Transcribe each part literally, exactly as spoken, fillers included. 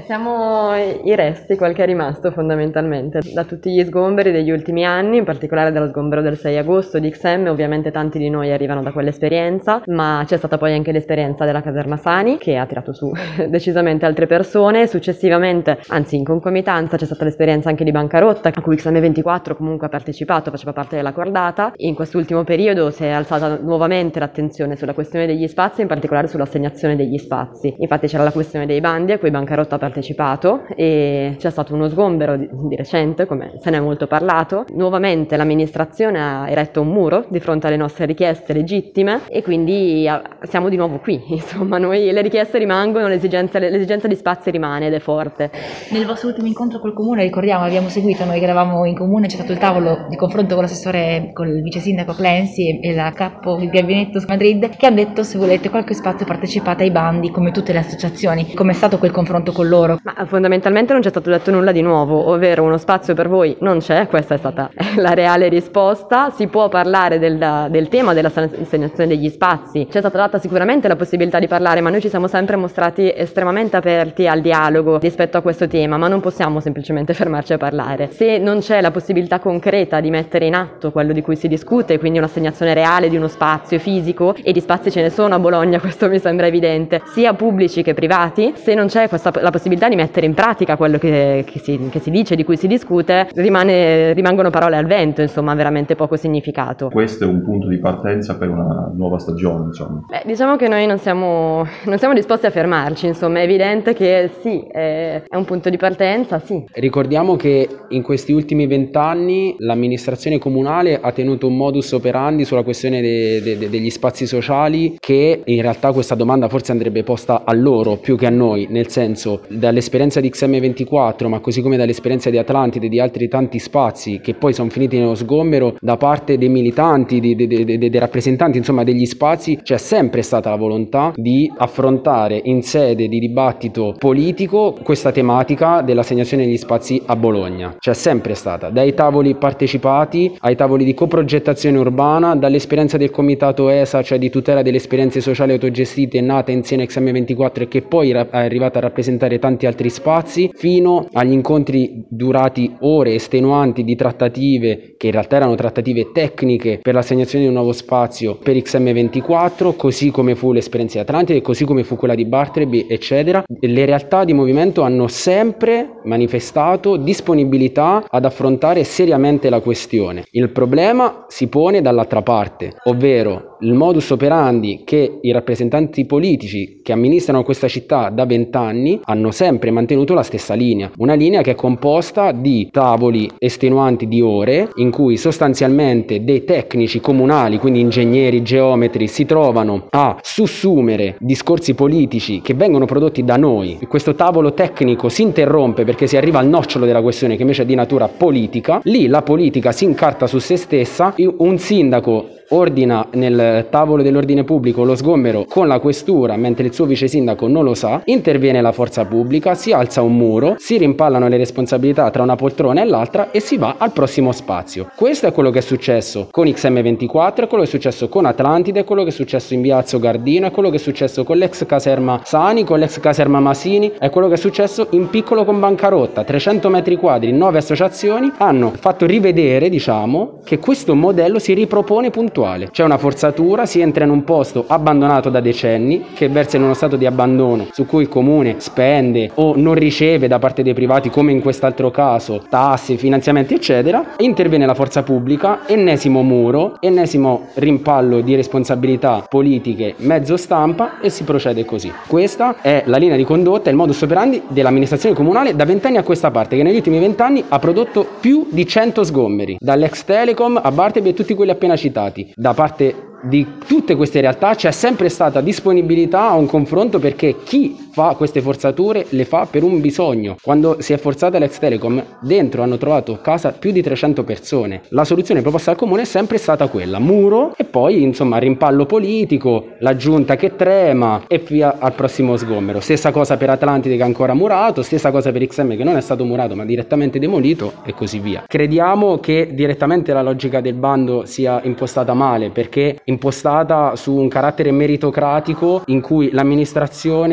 siamo i resti, quel che è rimasto fondamentalmente da tutti gli sgomberi degli ultimi anni, in particolare dallo sgombero del sei agosto di X M. Ovviamente tanti di noi arrivano da quell'esperienza, ma c'è stata poi anche l'esperienza della caserma Sani che ha tirato su decisamente altre persone. Successivamente, anzi in concomitanza, c'è stata l'esperienza anche di Bancarotta, a cui X M ventiquattro comunque ha partecipato, faceva parte della cordata. In quest'ultimo periodo si è alzata nuovamente l'attenzione sulla questione degli spazi, in particolare sull'assegnazione degli spazi. Infatti c'era la questione dei bandi a cui Bancarotta ha partecipato e c'è stato uno sgombero di, di recente, come se ne è molto parlato. Nuovamente l'amministrazione ha eretto un muro di fronte alle nostre richieste legittime e quindi siamo di nuovo qui. Insomma, noi le richieste rimangono, l'esigenza, l'esigenza di spazi rimane ed è forte. Nel vostro ultimo incontro col comune, ricordiamo, abbiamo seguito noi che eravamo in comune, c'è stato il tavolo di confronto con l'assessore, con il vice sindaco Clancy e la capo del gabinetto Madrid, che hanno detto: se volete qualche spazio partecipate ai bandi come tutte le associazioni. Com'è stato quel confronto con loro? Ma fondamentalmente non c'è stato detto nulla di nuovo, ovvero uno spazio per voi non c'è, questa è stata la reale risposta. Si può parlare del, del tema dell'assegnazione degli spazi, c'è stata data sicuramente la possibilità di parlare, ma noi ci siamo sempre mostrati estremamente aperti al dialogo rispetto a questo tema, ma non possiamo semplicemente fermarci a parlare. Se non c'è la possibilità concreta di mettere in atto quello di cui si discute, quindi un'assegnazione reale di uno spazio fisico, e di spazi ce ne sono a Bologna, questo mi sembra evidente, sia pubblici che privati, se non c'è questa, la possibilità di mettere in pratica quello che, che, si, che si dice, di cui si discute, rimane, rimangono parole al vento, insomma, veramente poco significato. Questo è un punto di partenza per una nuova stagione, insomma. Beh, diciamo che noi non siamo, non siamo disposti a fermarci, insomma, è evidente che sì, è, è un punto di partenza, sì. Ricordiamo che in questi ultimi vent'anni l'amministrazione comunale ha tenuto un modus operandi sulla questione de, de, de, degli spazi sociali, che in realtà questa domanda forse andrebbe posta a loro più che a noi, nel senso, dall'esperienza di X M ventiquattro, ma così come dall'esperienza di Atlantide e di altri tanti spazi che poi sono finiti nello sgombero da parte dei militanti, dei, dei, dei, dei rappresentanti, insomma, degli spazi, c'è sempre stata la volontà di affrontare in sede di dibattito politico questa tematica dell'assegnazione degli spazi a Bologna. C'è sempre stata, dai tavoli partecipati ai tavoli di coprogettazione urbana, dall'esperienza del comitato E S A, cioè di tutela delle esperienze sociali autogestite, nata insieme a X M ventiquattro e che poi è arrivata a rappresentare tanti altri spazi, fino agli incontri durati ore estenuanti di trattative, che in realtà erano trattative tecniche per l'assegnazione di un nuovo spazio per X M ventiquattro, così come fu l'esperienza di Atlantide, così come fu quella di Bartleby, eccetera. Le realtà di movimento hanno sempre manifestato disponibilità ad affrontare seriamente la questione. Il problema si pone dall'altra parte, ovvero il modus operandi che i rappresentanti politici che amministrano questa città da vent'anni hanno sempre mantenuto la stessa linea, una linea che è composta di tavoli estenuanti di ore in cui sostanzialmente dei tecnici comunali, quindi ingegneri, geometri, si trovano a sussumere discorsi politici che vengono prodotti da noi. Questo tavolo tecnico si interrompe perché si arriva al nocciolo della questione, che invece è di natura politica. Lì la politica si incarta su se stessa, un sindaco ordina nel tavolo dell'ordine pubblico lo sgombero con la questura, mentre il suo vice sindaco non lo sa, interviene la forza pubblica, si alza un muro, si rimpallano le responsabilità tra una poltrona e l'altra e si va al prossimo spazio. Questo è quello che è successo con X M ventiquattro, è quello che è successo con Atlantide, è quello che è successo in Viazzo Gardino, è quello che è successo con l'ex caserma Sani, con l'ex caserma Masini, è quello che è successo in piccolo con Bancarotta. trecento metri quadri, nove associazioni hanno fatto rivedere, diciamo, che questo modello si ripropone puntualmente. C'è una forzatura, si entra in un posto abbandonato da decenni, che versa in uno stato di abbandono su cui il comune spende o non riceve da parte dei privati, come in quest'altro caso, tasse, finanziamenti eccetera. Interviene la forza pubblica, ennesimo muro, ennesimo rimpallo di responsabilità politiche, mezzo stampa, e si procede così. Questa è la linea di condotta, il modus operandi dell'amministrazione comunale da vent'anni a questa parte, che negli ultimi vent'anni ha prodotto più di cento sgomberi, dall'ex Telecom a Bartleby e tutti quelli appena citati. Da parte di tutte queste realtà c'è sempre stata disponibilità a un confronto, perché chi fa queste forzature le fa per un bisogno. Quando si è forzata l'ex Telecom, dentro hanno trovato casa più di trecento persone. La soluzione proposta al comune è sempre stata quella: muro e poi insomma rimpallo politico, la giunta che trema e via al prossimo sgombero. Stessa cosa per Atlantide, che è ancora murato, stessa cosa per X M, che non è stato murato ma direttamente demolito, e così via. Crediamo che direttamente la logica del bando sia impostata male, perché impostata su un carattere meritocratico in cui l'amministrazione politica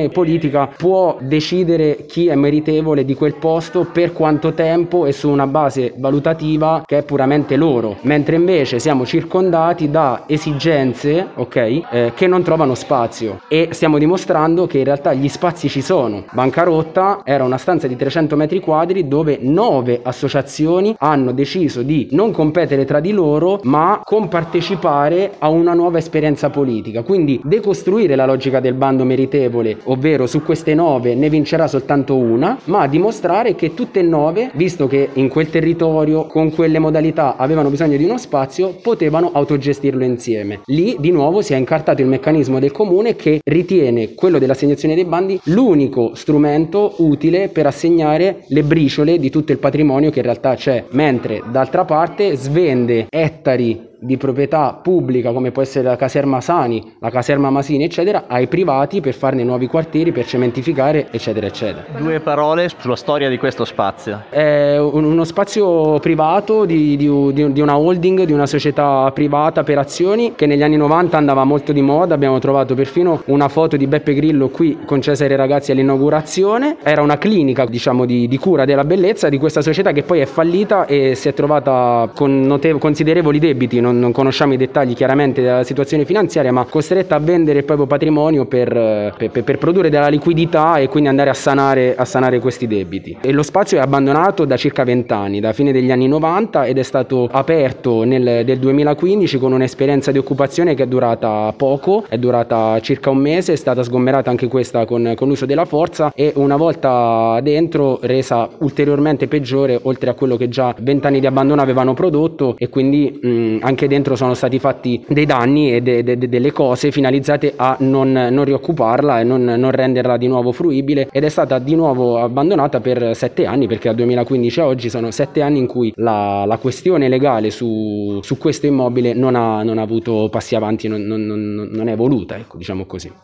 politica può decidere chi è meritevole di quel posto per quanto tempo e su una base valutativa che è puramente loro, mentre invece siamo circondati da esigenze, ok, eh, che non trovano spazio, e stiamo dimostrando che in realtà gli spazi ci sono. Bancarotta era una stanza di trecento metri quadri dove nove associazioni hanno deciso di non competere tra di loro ma compartecipare a una nuova esperienza politica, quindi decostruire la logica del bando meritevole, ovvero su queste nove ne vincerà soltanto una, ma dimostrare che tutte e nove, visto che in quel territorio con quelle modalità avevano bisogno di uno spazio, potevano autogestirlo insieme. Lì di nuovo si è incartato il meccanismo del comune che ritiene quello dell'assegnazione dei bandi l'unico strumento utile per assegnare le briciole di tutto il patrimonio che in realtà c'è, mentre d'altra parte svende ettari di proprietà pubblica come può essere la caserma Sani, la caserma Masini eccetera ai privati per farne nuovi quartieri, per cementificare eccetera eccetera. Due parole sulla storia di questo spazio. È uno spazio privato di, di, di una holding, di una società privata per azioni che negli anni novanta andava molto di moda. Abbiamo trovato perfino una foto di Beppe Grillo qui con Cesare Ragazzi all'inaugurazione. Era una clinica, diciamo, di, di cura della bellezza di questa società che poi è fallita e si è trovata con notev- considerevoli debiti. Non, non conosciamo i dettagli chiaramente della situazione finanziaria, ma costretta a vendere il proprio patrimonio per, per, per produrre della liquidità e quindi andare a sanare, a sanare questi debiti. E lo spazio è abbandonato da circa venti anni, da fine degli anni novanta, ed è stato aperto nel del duemilaquindici con un'esperienza di occupazione che è durata poco, è durata circa un mese, è stata sgomberata anche questa con, con l'uso della forza e una volta dentro resa ulteriormente peggiore oltre a quello che già venti anni di abbandono avevano prodotto, e quindi mh, anche dentro sono stati fatti dei danni e de, de, de, delle cose finalizzate a non, non rioccuparla e non, non renderla di nuovo fruibile, ed è stata di nuovo abbandonata per sette anni, perché dal duemilaquindici a oggi sono sette anni in cui la, la questione legale su, su questo immobile non ha, non ha avuto passi avanti, non, non, non, non è evoluta, ecco, diciamo così.